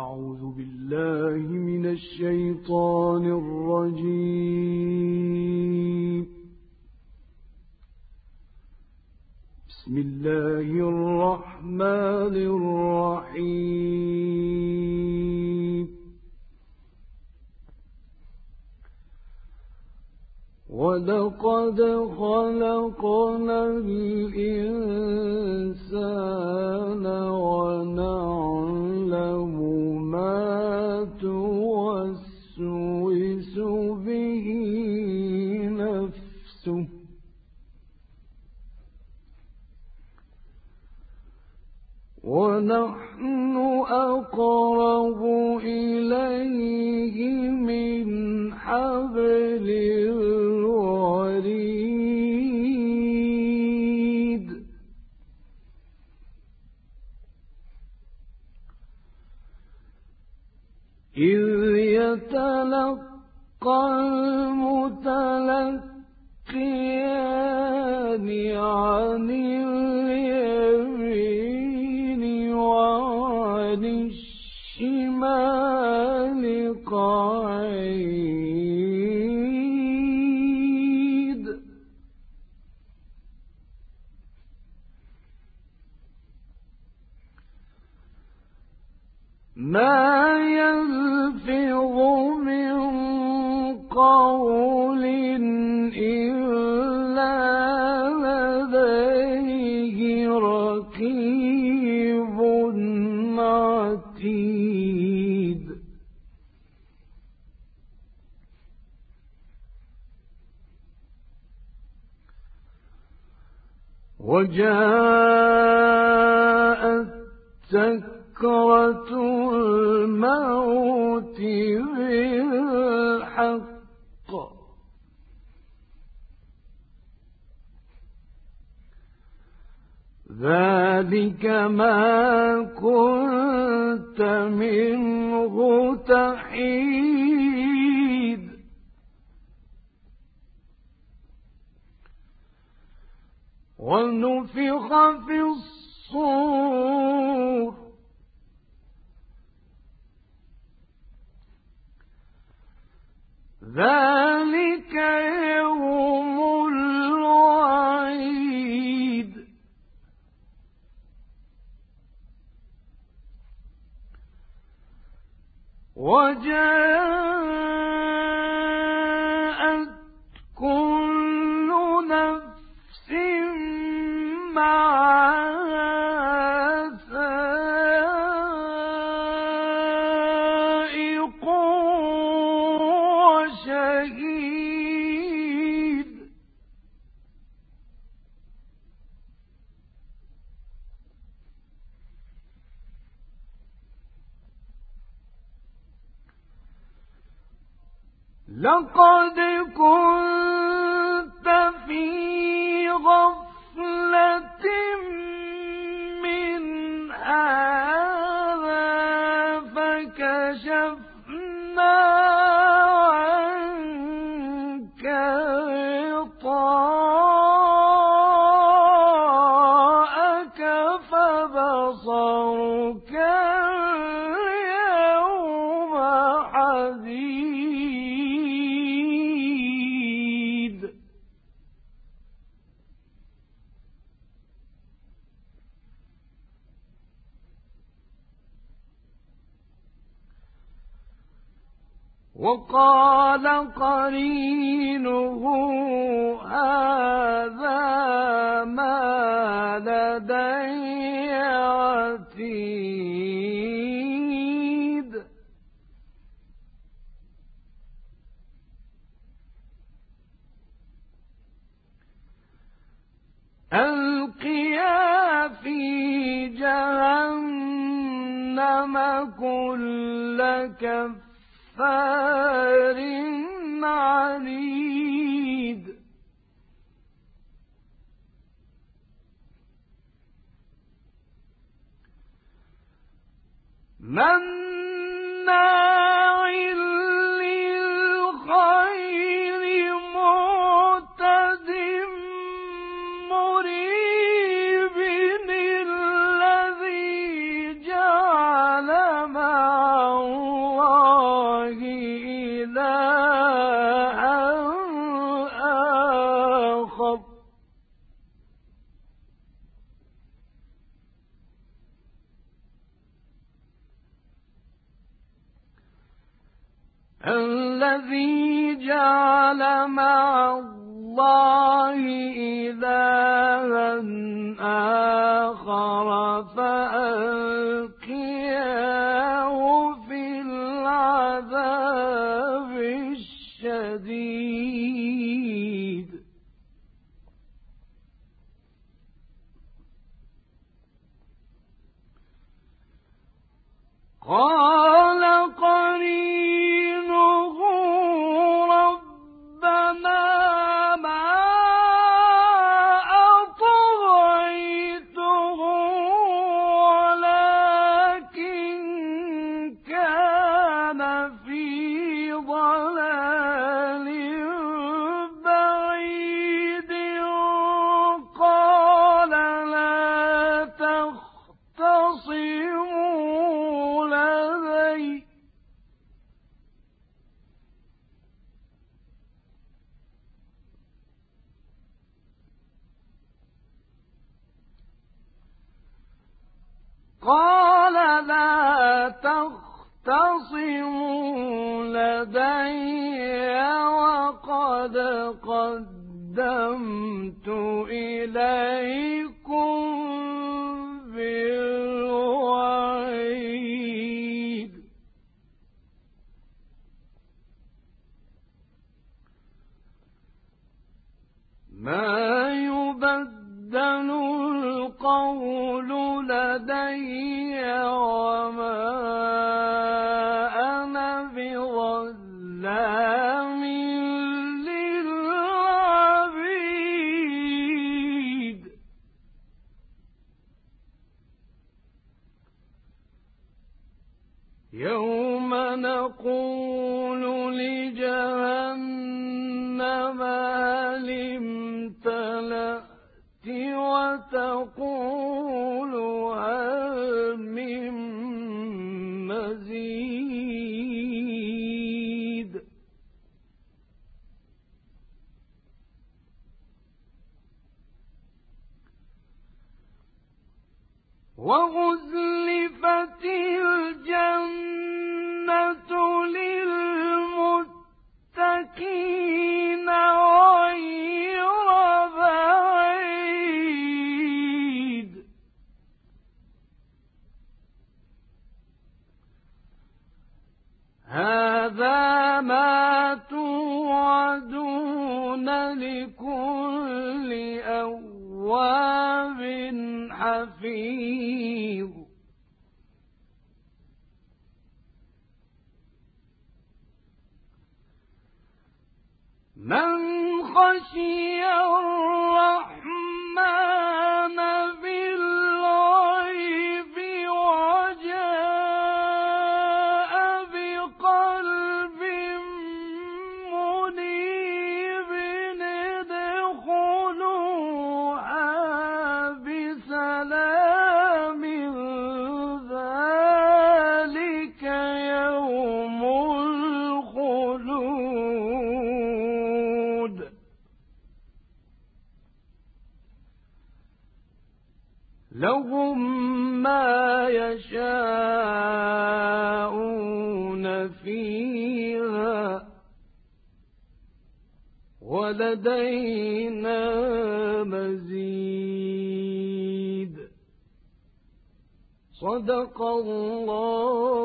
أعوذ بالله من الشيطان الرجيم. بسم الله الرحمن الرحيم. ولقد خلقنا الإنسان ونعلم ما توسوس به نفسه ونحن أقرب إليه من حبل الوريد. إذ يتلقى المتلقيان عن اليمين وعن الشمال قعيد. ما يلفظ من قول إلا لديه رقيب عتيد. وجاءت سكرة الموت بالحق ذلك ما كنت منه تحيد. ونفخ في الصور ذلك يوم الوعيد. وجاءت كل نفس معها سائق وشهيد. لقد كنت في غفلة من هذا فكشفنا عنك غطاءك فبصرك اليوم حديد. وقال قرينه هذا ما لدي عتيد. ألقيا في جهنم كل كفار عنيد. مناع للخير معتد مريب. الذي جعل مع الذي جعل مع الله إلها آخر فألقياه في العذاب الشديد قال قرينه ربنا ما أطغيته ولكن كان في ضلال بعيد قال لا تختصموا لدي وقد قدمت إليكم بالوعيد ما يبدل القول لدي وما أنا بظلام للعبيد يوم نقول لجهنم هل امتلأت وتقول هل من مزيد وأزلفت الجنة للمتقين غير بعيد هذا ما توعدون لكل أواب حفيظ من خشي الرحمن بالغيب وجاء بقلب منيب ادخلوها بسلام ذلك يوم الخلود لهم ما يشاءون فيها ولدينا مزيد صدق الله